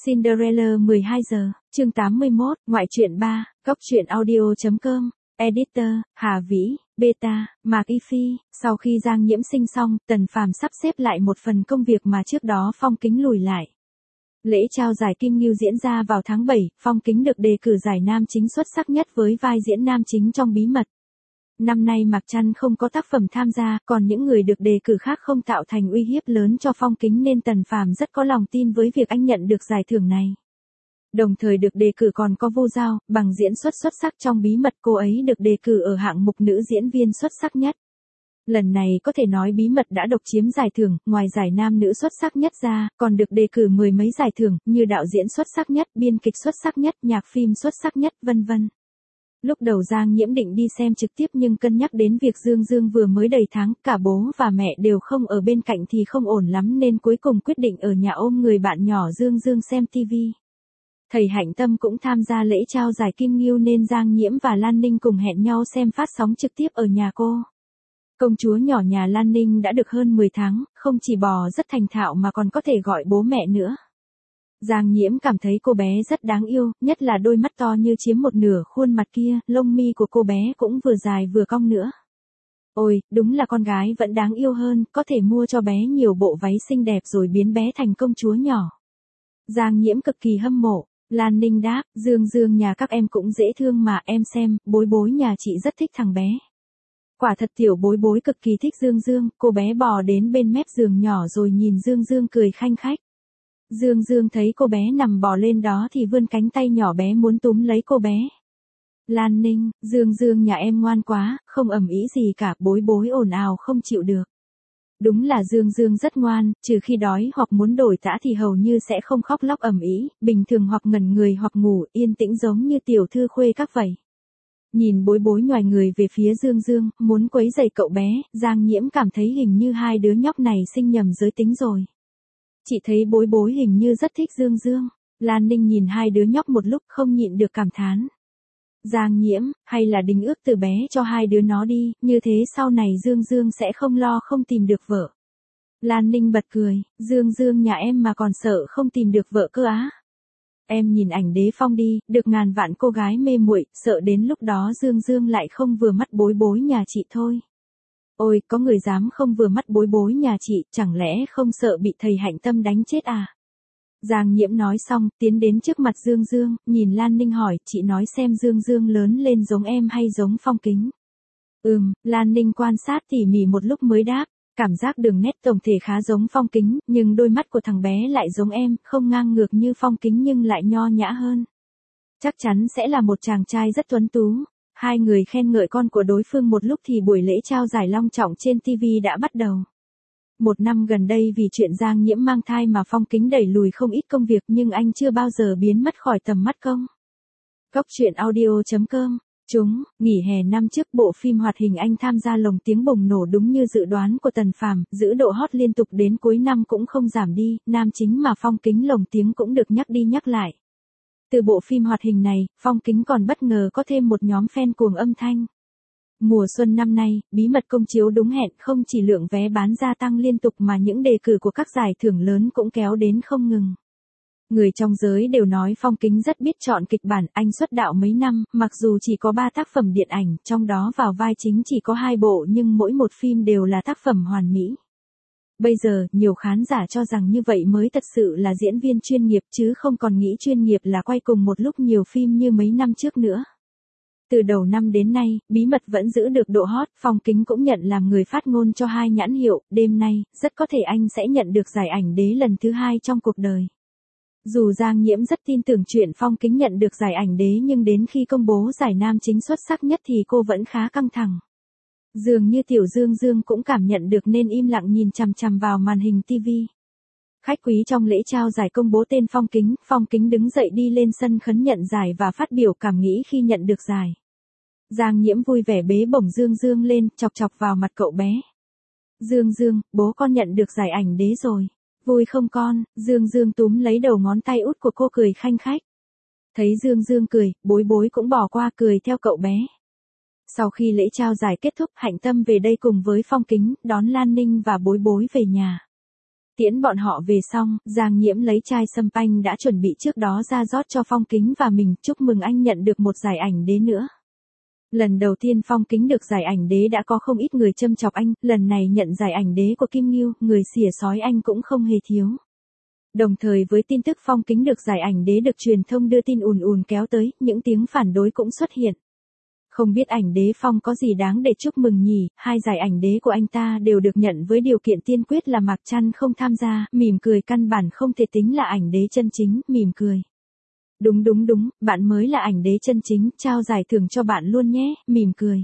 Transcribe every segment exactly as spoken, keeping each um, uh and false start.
Cinderella mười hai giờ, chương tám mươi mốt, ngoại truyện ba, góc truyện audio chấm com, editor, Hà Vĩ, beta, Mạc Y Phi. Sau khi Giang Nhiễm sinh xong, Tần Phàm sắp xếp lại một phần công việc mà trước đó Phong Kính lùi lại. Lễ trao giải Kim Ngưu diễn ra vào tháng bảy, Phong Kính được đề cử giải nam chính xuất sắc nhất với vai diễn nam chính trong Bí mật. Năm nay Mạc Trăn không có tác phẩm tham gia, còn những người được đề cử khác không tạo thành uy hiếp lớn cho Phong Kính nên Tần Phàm rất có lòng tin với việc anh nhận được giải thưởng này. Đồng thời được đề cử còn có Vu Giao, bằng diễn xuất xuất sắc trong Bí mật, cô ấy được đề cử ở hạng mục nữ diễn viên xuất sắc nhất. Lần này có thể nói Bí mật đã độc chiếm giải thưởng, ngoài giải nam nữ xuất sắc nhất ra, còn được đề cử mười mấy giải thưởng, như đạo diễn xuất sắc nhất, biên kịch xuất sắc nhất, nhạc phim xuất sắc nhất, vân vân. Lúc đầu Giang Nhiễm định đi xem trực tiếp nhưng cân nhắc đến việc Dương Dương vừa mới đầy tháng, cả bố và mẹ đều không ở bên cạnh thì không ổn lắm nên cuối cùng quyết định ở nhà ôm người bạn nhỏ Dương Dương xem tivi. Thầy Hạnh Tâm cũng tham gia lễ trao giải Kim Ngưu nên Giang Nhiễm và Lan Ninh cùng hẹn nhau xem phát sóng trực tiếp ở nhà cô. Công chúa nhỏ nhà Lan Ninh đã được hơn mười tháng, không chỉ bò rất thành thạo mà còn có thể gọi bố mẹ nữa. Giang Nhiễm cảm thấy cô bé rất đáng yêu, nhất là đôi mắt to như chiếm một nửa khuôn mặt kia, lông mi của cô bé cũng vừa dài vừa cong nữa. Ôi, đúng là con gái vẫn đáng yêu hơn, có thể mua cho bé nhiều bộ váy xinh đẹp rồi biến bé thành công chúa nhỏ. Giang Nhiễm cực kỳ hâm mộ. Lan Ninh đáp, Dương Dương nhà các em cũng dễ thương mà, em xem, Bối Bối nhà chị rất thích thằng bé. Quả thật tiểu Bối Bối cực kỳ thích Dương Dương, cô bé bò đến bên mép giường nhỏ rồi nhìn Dương Dương cười khanh khách. Dương Dương thấy cô bé nằm bò lên đó thì vươn cánh tay nhỏ bé muốn túm lấy cô bé. Lan Ninh, Dương Dương nhà em ngoan quá, không ầm ĩ gì cả, Bối Bối ồn ào không chịu được. Đúng là Dương Dương rất ngoan, trừ khi đói hoặc muốn đổi tã thì hầu như sẽ không khóc lóc ầm ĩ, bình thường hoặc ngẩn người hoặc ngủ yên tĩnh giống như tiểu thư khuê các vậy. Nhìn Bối Bối nhoài người về phía Dương Dương, muốn quấy rầy cậu bé, Giang Nhiễm cảm thấy hình như hai đứa nhóc này sinh nhầm giới tính rồi. Chị thấy Bối Bối hình như rất thích Dương Dương. Lan Ninh nhìn hai đứa nhóc một lúc không nhịn được cảm thán. Giang Nhiễm, hay là đính ước từ bé cho hai đứa nó đi, như thế sau này Dương Dương sẽ không lo không tìm được vợ. Lan Ninh bật cười, Dương Dương nhà em mà còn sợ không tìm được vợ cơ á. Em nhìn ảnh Đế Phong đi, được ngàn vạn cô gái mê muội, sợ đến lúc đó Dương Dương lại không vừa mắt Bối Bối nhà chị thôi. Ôi, có người dám không vừa mắt Bối Bối nhà chị, chẳng lẽ không sợ bị thầy Hạnh Tâm đánh chết à? Giang Nhiễm nói xong, tiến đến trước mặt Dương Dương, nhìn Lan Ninh hỏi, chị nói xem Dương Dương lớn lên giống em hay giống Phong Kính? Ừm, Lan Ninh quan sát tỉ mỉ một lúc mới đáp, cảm giác đường nét tổng thể khá giống Phong Kính, nhưng đôi mắt của thằng bé lại giống em, không ngang ngược như Phong Kính nhưng lại nho nhã hơn. Chắc chắn sẽ là một chàng trai rất tuấn tú. Hai người khen ngợi con của đối phương một lúc thì buổi lễ trao giải long trọng trên ti vi đã bắt đầu. Một năm gần đây vì chuyện Giang Nhiễm mang thai mà Phong Kính đẩy lùi không ít công việc nhưng anh chưa bao giờ biến mất khỏi tầm mắt công. Góc truyện audio chấm com. Chúng, nghỉ hè năm trước bộ phim hoạt hình anh tham gia lồng tiếng bùng nổ đúng như dự đoán của Tần Phàm, giữ độ hot liên tục đến cuối năm cũng không giảm đi, nam chính mà Phong Kính lồng tiếng cũng được nhắc đi nhắc lại. Từ bộ phim hoạt hình này, Phong Kính còn bất ngờ có thêm một nhóm fan cuồng âm thanh. Mùa xuân năm nay, Bí mật công chiếu đúng hẹn, không chỉ lượng vé bán gia tăng liên tục mà những đề cử của các giải thưởng lớn cũng kéo đến không ngừng. Người trong giới đều nói Phong Kính rất biết chọn kịch bản, anh xuất đạo mấy năm, mặc dù chỉ có ba tác phẩm điện ảnh, trong đó vào vai chính chỉ có hai bộ nhưng mỗi một phim đều là tác phẩm hoàn mỹ. Bây giờ, nhiều khán giả cho rằng như vậy mới thật sự là diễn viên chuyên nghiệp chứ không còn nghĩ chuyên nghiệp là quay cùng một lúc nhiều phim như mấy năm trước nữa. Từ đầu năm đến nay, Bí mật vẫn giữ được độ hot, Phong Kính cũng nhận làm người phát ngôn cho hai nhãn hiệu, đêm nay, rất có thể anh sẽ nhận được giải ảnh đế lần thứ hai trong cuộc đời. Dù Giang Nhiễm rất tin tưởng chuyện Phong Kính nhận được giải ảnh đế nhưng đến khi công bố giải nam chính xuất sắc nhất thì cô vẫn khá căng thẳng. Dường như tiểu Dương Dương cũng cảm nhận được nên im lặng nhìn chằm chằm vào màn hình ti vi. Khách quý trong lễ trao giải công bố tên Phong Kính, Phong Kính đứng dậy đi lên sân khấn nhận giải và phát biểu cảm nghĩ khi nhận được giải. Giang Nhiễm vui vẻ bế bổng Dương Dương lên, chọc chọc vào mặt cậu bé. Dương Dương, bố con nhận được giải ảnh đế rồi. Vui không con? Dương Dương túm lấy đầu ngón tay út của cô cười khanh khách. Thấy Dương Dương cười, Bối Bối cũng bỏ qua cười theo cậu bé. Sau khi lễ trao giải kết thúc, Hạnh Tâm về đây cùng với Phong Kính, đón Lan Ninh và Bối Bối về nhà. Tiễn bọn họ về xong, Giang Nhiễm lấy chai sâm panh đã chuẩn bị trước đó ra rót cho Phong Kính và mình, chúc mừng anh nhận được một giải ảnh đế nữa. Lần đầu tiên Phong Kính được giải ảnh đế đã có không ít người châm chọc anh, lần này nhận giải ảnh đế của Kim Ngưu, người xỉa sói anh cũng không hề thiếu. Đồng thời với tin tức Phong Kính được giải ảnh đế được truyền thông đưa tin ùn ùn kéo tới, những tiếng phản đối cũng xuất hiện. Không biết ảnh đế Phong có gì đáng để chúc mừng nhỉ, hai giải ảnh đế của anh ta đều được nhận với điều kiện tiên quyết là Mạc Trăn không tham gia, mỉm cười căn bản không thể tính là ảnh đế chân chính, mỉm cười. Đúng đúng đúng, bạn mới là ảnh đế chân chính, trao giải thưởng cho bạn luôn nhé, mỉm cười.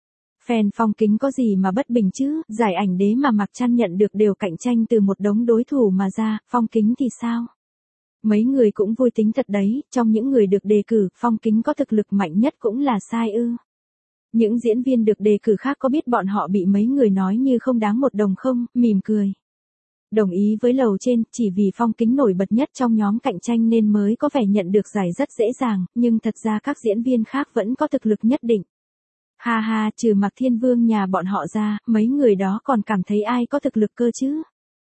Fan Phong Kính có gì mà bất bình chứ, giải ảnh đế mà Mạc Trăn nhận được đều cạnh tranh từ một đống đối thủ mà ra, Phong Kính thì sao? Mấy người cũng vui tính thật đấy, trong những người được đề cử, Phong Kính có thực lực mạnh nhất cũng là sai ư. Những diễn viên được đề cử khác có biết bọn họ bị mấy người nói như không đáng một đồng không, mỉm cười. Đồng ý với lầu trên, chỉ vì Phong Kính nổi bật nhất trong nhóm cạnh tranh nên mới có vẻ nhận được giải rất dễ dàng, nhưng thật ra các diễn viên khác vẫn có thực lực nhất định. Ha ha, trừ Mạc Thiên Vương nhà bọn họ ra, mấy người đó còn cảm thấy ai có thực lực cơ chứ?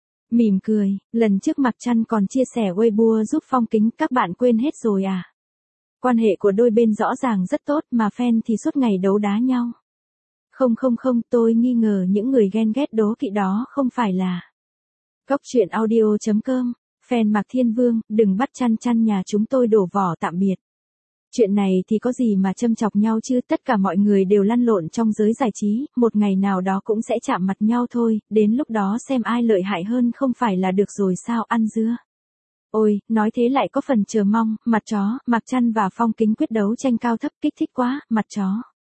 Mỉm cười, lần trước Mạc Trăn còn chia sẻ Weibo giúp Phong Kính, các bạn quên hết rồi à? Quan hệ của đôi bên rõ ràng rất tốt mà fan thì suốt ngày đấu đá nhau. Không không không, tôi nghi ngờ những người ghen ghét đố kỵ đó không phải là. Cốc truyện audio chấm com, fan Mạc Thiên Vương, đừng bắt Trăn Trăn nhà chúng tôi đổ vỏ tạm biệt. Chuyện này thì có gì mà châm chọc nhau chứ, tất cả mọi người đều lăn lộn trong giới giải trí, một ngày nào đó cũng sẽ chạm mặt nhau thôi, đến lúc đó xem ai lợi hại hơn không phải là được rồi sao, ăn dưa. Ôi, nói thế lại có phần chờ mong, mặt chó, Mạc Trăn và Phong Kính quyết đấu tranh cao thấp kích thích quá, mặt chó.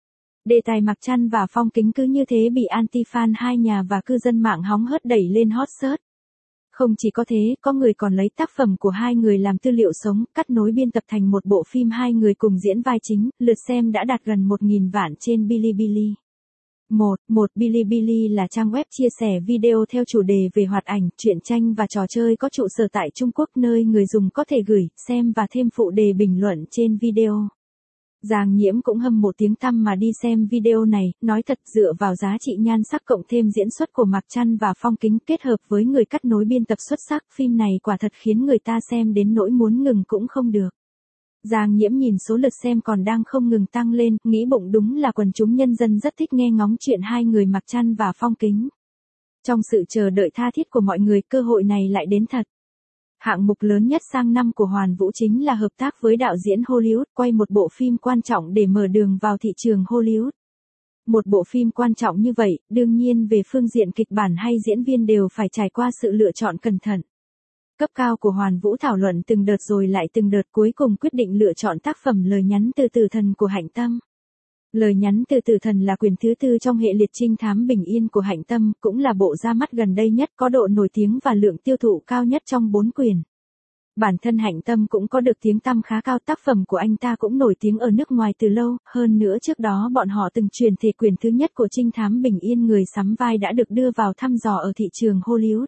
Đề tài Mạc Trăn và Phong Kính cứ như thế bị anti-fan hai nhà và cư dân mạng hóng hớt đẩy lên hot search. Không chỉ có thế, có người còn lấy tác phẩm của hai người làm tư liệu sống, cắt nối biên tập thành một bộ phim hai người cùng diễn vai chính, lượt xem đã đạt gần một nghìn vạn trên Bilibili. một. một Bilibili là trang web chia sẻ video theo chủ đề về hoạt ảnh, truyện tranh và trò chơi có trụ sở tại Trung Quốc nơi người dùng có thể gửi, xem và thêm phụ đề bình luận trên video. Giang Nhiễm cũng hâm một tiếng tăm mà đi xem video này, nói thật dựa vào giá trị nhan sắc cộng thêm diễn xuất của Mạc Trăn và Phong Kính kết hợp với người cắt nối biên tập xuất sắc, phim này quả thật khiến người ta xem đến nỗi muốn ngừng cũng không được. Giang Nhiễm nhìn số lượt xem còn đang không ngừng tăng lên, nghĩ bụng đúng là quần chúng nhân dân rất thích nghe ngóng chuyện hai người Mạc Trăn và Phong Kính. Trong sự chờ đợi tha thiết của mọi người, cơ hội này lại đến thật. Hạng mục lớn nhất sang năm của Hoàn Vũ chính là hợp tác với đạo diễn Hollywood quay một bộ phim quan trọng để mở đường vào thị trường Hollywood. Một bộ phim quan trọng như vậy, đương nhiên về phương diện kịch bản hay diễn viên đều phải trải qua sự lựa chọn cẩn thận. Cấp cao của Hoàn Vũ thảo luận từng đợt rồi lại từng đợt cuối cùng quyết định lựa chọn tác phẩm Lời nhắn từ tử thần của Hạnh Tâm. Lời nhắn từ tử thần là quyển thứ tư trong hệ liệt trinh thám bình yên của Hạnh Tâm, cũng là bộ ra mắt gần đây nhất có độ nổi tiếng và lượng tiêu thụ cao nhất trong bốn quyển. Bản thân Hạnh Tâm cũng có được tiếng tăm khá cao, tác phẩm của anh ta cũng nổi tiếng ở nước ngoài từ lâu, hơn nữa trước đó bọn họ từng truyền thể quyển thứ nhất của trinh thám bình yên Người sắm vai đã được đưa vào thăm dò ở thị trường Hollywood.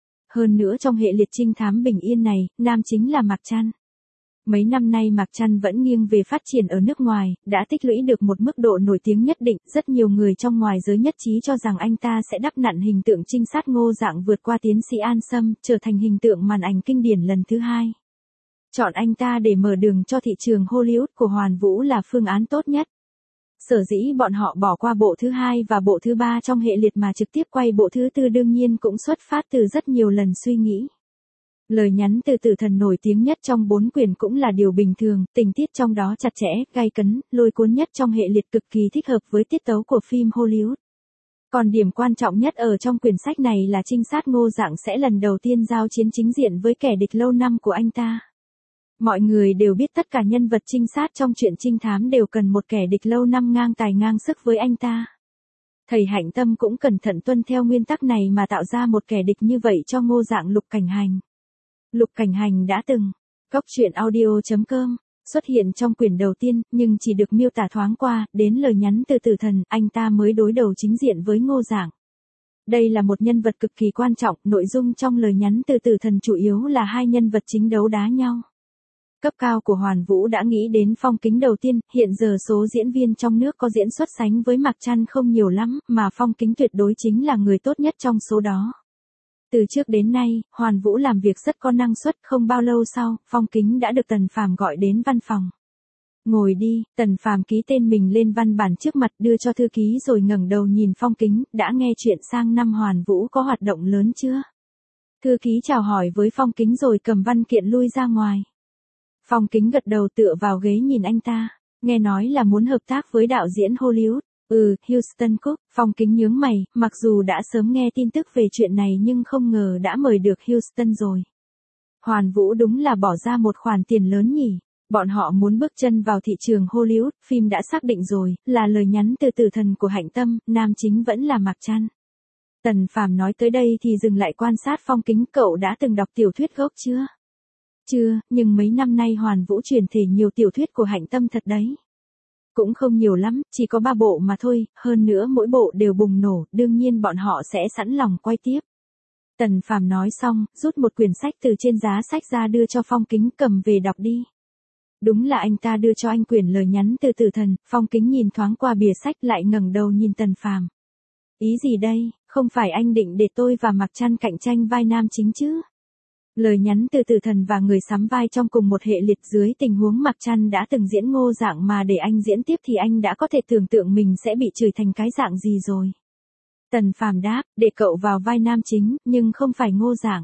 Hơn nữa trong hệ liệt trinh thám bình yên này, nam chính là Mạc Trăn. Mấy năm nay Mạc Trăn vẫn nghiêng về phát triển ở nước ngoài, đã tích lũy được một mức độ nổi tiếng nhất định, rất nhiều người trong ngoài giới nhất trí cho rằng anh ta sẽ đắp nặn hình tượng trinh sát Ngô Dạng vượt qua tiến sĩ An Sâm, trở thành hình tượng màn ảnh kinh điển lần thứ hai. Chọn anh ta để mở đường cho thị trường Hollywood của Hoàn Vũ là phương án tốt nhất. Sở dĩ bọn họ bỏ qua bộ thứ hai và bộ thứ ba trong hệ liệt mà trực tiếp quay bộ thứ tư đương nhiên cũng xuất phát từ rất nhiều lần suy nghĩ. Lời nhắn từ tử thần nổi tiếng nhất trong bốn quyển cũng là điều bình thường, tình tiết trong đó chặt chẽ, gay cấn, lôi cuốn nhất trong hệ liệt cực kỳ thích hợp với tiết tấu của phim Hollywood. Còn điểm quan trọng nhất ở trong quyển sách này là trinh sát Ngô Dạng sẽ lần đầu tiên giao chiến chính diện với kẻ địch lâu năm của anh ta. Mọi người đều biết tất cả nhân vật trinh sát trong truyện trinh thám đều cần một kẻ địch lâu năm ngang tài ngang sức với anh ta. Thầy Hạnh Tâm cũng cẩn thận tuân theo nguyên tắc này mà tạo ra một kẻ địch như vậy cho Ngô Dạng Lục Cảnh Hành. Lục Cảnh Hành đã từng, cốc truyện audio chấm com, xuất hiện trong quyển đầu tiên, nhưng chỉ được miêu tả thoáng qua, đến lời nhắn từ tử thần, anh ta mới đối đầu chính diện với Ngô Dạng. Đây là một nhân vật cực kỳ quan trọng, nội dung trong lời nhắn từ tử thần chủ yếu là hai nhân vật chính đấu đá nhau. Cấp cao của Hoàn Vũ đã nghĩ đến Phong Kính đầu tiên, hiện giờ số diễn viên trong nước có diễn xuất sánh với Mạc Trăn không nhiều lắm, mà Phong Kính tuyệt đối chính là người tốt nhất trong số đó. Từ trước đến nay, Hoàn Vũ làm việc rất có năng suất, không bao lâu sau, Phong Kính đã được Tần Phàm gọi đến văn phòng. Ngồi đi, Tần Phàm ký tên mình lên văn bản trước mặt đưa cho thư ký rồi ngẩng đầu nhìn Phong Kính, đã nghe chuyện sang năm Hoàn Vũ có hoạt động lớn chưa? Thư ký chào hỏi với Phong Kính rồi cầm văn kiện lui ra ngoài. Phong Kính gật đầu tựa vào ghế nhìn anh ta, nghe nói là muốn hợp tác với đạo diễn Hollywood. Ừ, Houston Cook. Phong Kính nhướng mày, mặc dù đã sớm nghe tin tức về chuyện này nhưng không ngờ đã mời được Houston rồi. Hoàn Vũ đúng là bỏ ra một khoản tiền lớn nhỉ. Bọn họ muốn bước chân vào thị trường Hollywood, phim đã xác định rồi, là lời nhắn từ tử thần của Hạnh Tâm, nam chính vẫn là Mạc Trăn. Tần Phàm nói tới đây thì dừng lại quan sát Phong Kính, cậu đã từng đọc tiểu thuyết gốc chưa? Chưa, nhưng mấy năm nay Hoàn Vũ truyền thể nhiều tiểu thuyết của Hạnh Tâm thật đấy. Cũng không nhiều lắm, chỉ có ba bộ mà thôi, hơn nữa mỗi bộ đều bùng nổ, đương nhiên bọn họ sẽ sẵn lòng quay tiếp. Tần Phàm nói xong, rút một quyển sách từ trên giá sách ra đưa cho Phong Kính, cầm về đọc đi. Đúng là anh ta đưa cho anh quyển lời nhắn từ tử thần. Phong Kính nhìn thoáng qua bìa sách lại ngẩng đầu nhìn Tần Phàm. Ý gì đây, không phải anh định để tôi và Mạc Trăn cạnh tranh vai nam chính chứ? Lời nhắn từ tử thần và người sắm vai trong cùng một hệ liệt, dưới tình huống Mạc Trăn đã từng diễn Ngô Dạng mà để anh diễn tiếp thì anh đã có thể tưởng tượng mình sẽ bị chửi thành cái dạng gì rồi. Tần Phàm đáp, để cậu vào vai nam chính, nhưng không phải Ngô Dạng,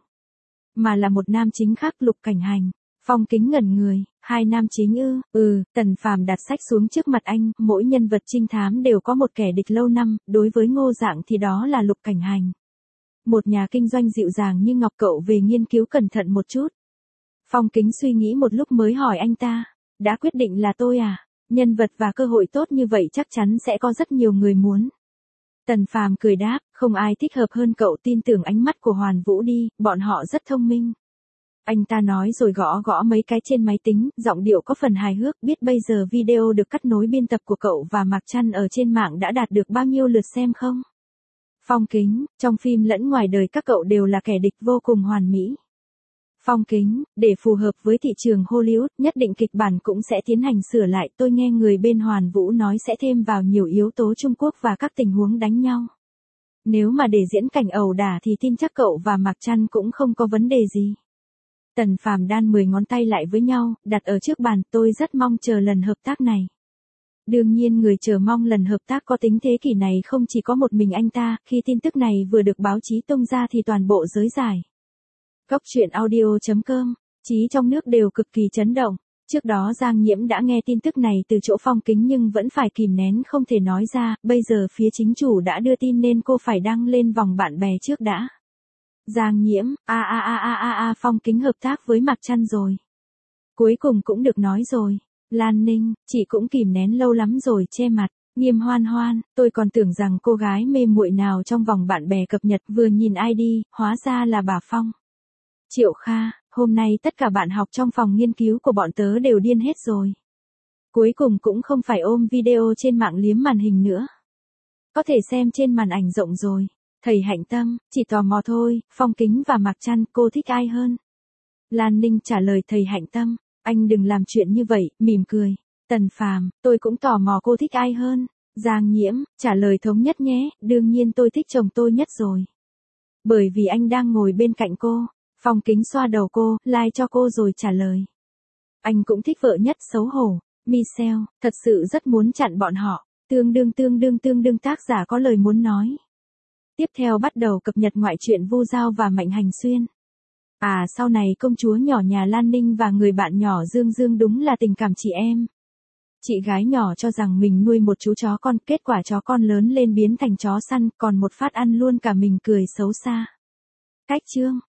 mà là một nam chính khác, Lục Cảnh Hành. Phong Kính ngẩn người, hai nam chính ư? Ừ, Tần Phàm đặt sách xuống trước mặt anh, mỗi nhân vật trinh thám đều có một kẻ địch lâu năm, đối với Ngô Dạng thì đó là Lục Cảnh Hành. Một nhà kinh doanh dịu dàng như ngọc, cậu về nghiên cứu cẩn thận một chút. Phong Kính suy nghĩ một lúc mới hỏi anh ta, đã quyết định là tôi à? Nhân vật và cơ hội tốt như vậy chắc chắn sẽ có rất nhiều người muốn. Tần Phàm cười đáp, không ai thích hợp hơn cậu, tin tưởng ánh mắt của Hoàn Vũ đi, bọn họ rất thông minh. Anh ta nói rồi gõ gõ mấy cái trên máy tính, giọng điệu có phần hài hước, biết bây giờ video được cắt nối biên tập của cậu và Mạc Trăn ở trên mạng đã đạt được bao nhiêu lượt xem không? Phong Kính, trong phim lẫn ngoài đời các cậu đều là kẻ địch vô cùng hoàn mỹ. Phong Kính, để phù hợp với thị trường Hollywood, nhất định kịch bản cũng sẽ tiến hành sửa lại, tôi nghe người bên Hoàn Vũ nói sẽ thêm vào nhiều yếu tố Trung Quốc và các tình huống đánh nhau. Nếu mà để diễn cảnh ẩu đả thì tin chắc cậu và Mạc Trăn cũng không có vấn đề gì. Tần Phàm đan mười ngón tay lại với nhau, đặt ở trước bàn, tôi rất mong chờ lần hợp tác này. Đương nhiên người chờ mong lần hợp tác có tính thế kỷ này không chỉ có một mình anh ta, khi tin tức này vừa được báo chí tung ra thì toàn bộ giới giải. Cóc truyện audio chấm com, chí trong nước đều cực kỳ chấn động. Trước đó Giang Nhiễm đã nghe tin tức này từ chỗ Phong Kính nhưng vẫn phải kìm nén không thể nói ra, bây giờ phía chính chủ đã đưa tin nên cô phải đăng lên vòng bạn bè trước đã. Giang Nhiễm, a a a a a a Phong Kính hợp tác với Mạc Trăn rồi. Cuối cùng cũng được nói rồi. Lan Ninh, chị cũng kìm nén lâu lắm rồi, che mặt. Nghiêm Hoan Hoan, tôi còn tưởng rằng cô gái mê muội nào trong vòng bạn bè cập nhật, vừa nhìn ai đi, hóa ra là bà Phong. Triệu Kha, hôm nay tất cả bạn học trong phòng nghiên cứu của bọn tớ đều điên hết rồi. Cuối cùng cũng không phải ôm video trên mạng liếm màn hình nữa. Có thể xem trên màn ảnh rộng rồi. Thầy Hạnh Tâm, chỉ tò mò thôi, Phong Kính và Mạc Trăn, cô thích ai hơn? Lan Ninh trả lời thầy Hạnh Tâm, anh đừng làm chuyện như vậy, mỉm cười. Tần Phàm, tôi cũng tò mò cô thích ai hơn? Giang Nhiễm, trả lời thống nhất nhé, đương nhiên tôi thích chồng tôi nhất rồi. Bởi vì anh đang ngồi bên cạnh cô. Phong Kính xoa đầu cô, like cho cô rồi trả lời. Anh cũng thích vợ nhất, xấu hổ. Michelle, thật sự rất muốn chặn bọn họ. Tương đương tương đương tương đương tác giả có lời muốn nói. Tiếp theo bắt đầu cập nhật ngoại truyện Vu Giao và Mạnh Hành Xuyên. À sau này công chúa nhỏ nhà Lan Ninh và người bạn nhỏ Dương Dương đúng là tình cảm chị em. Chị gái nhỏ cho rằng mình nuôi một chú chó con, kết quả chó con lớn lên biến thành chó săn, còn một phát ăn luôn cả mình, cười xấu xa. Cách chương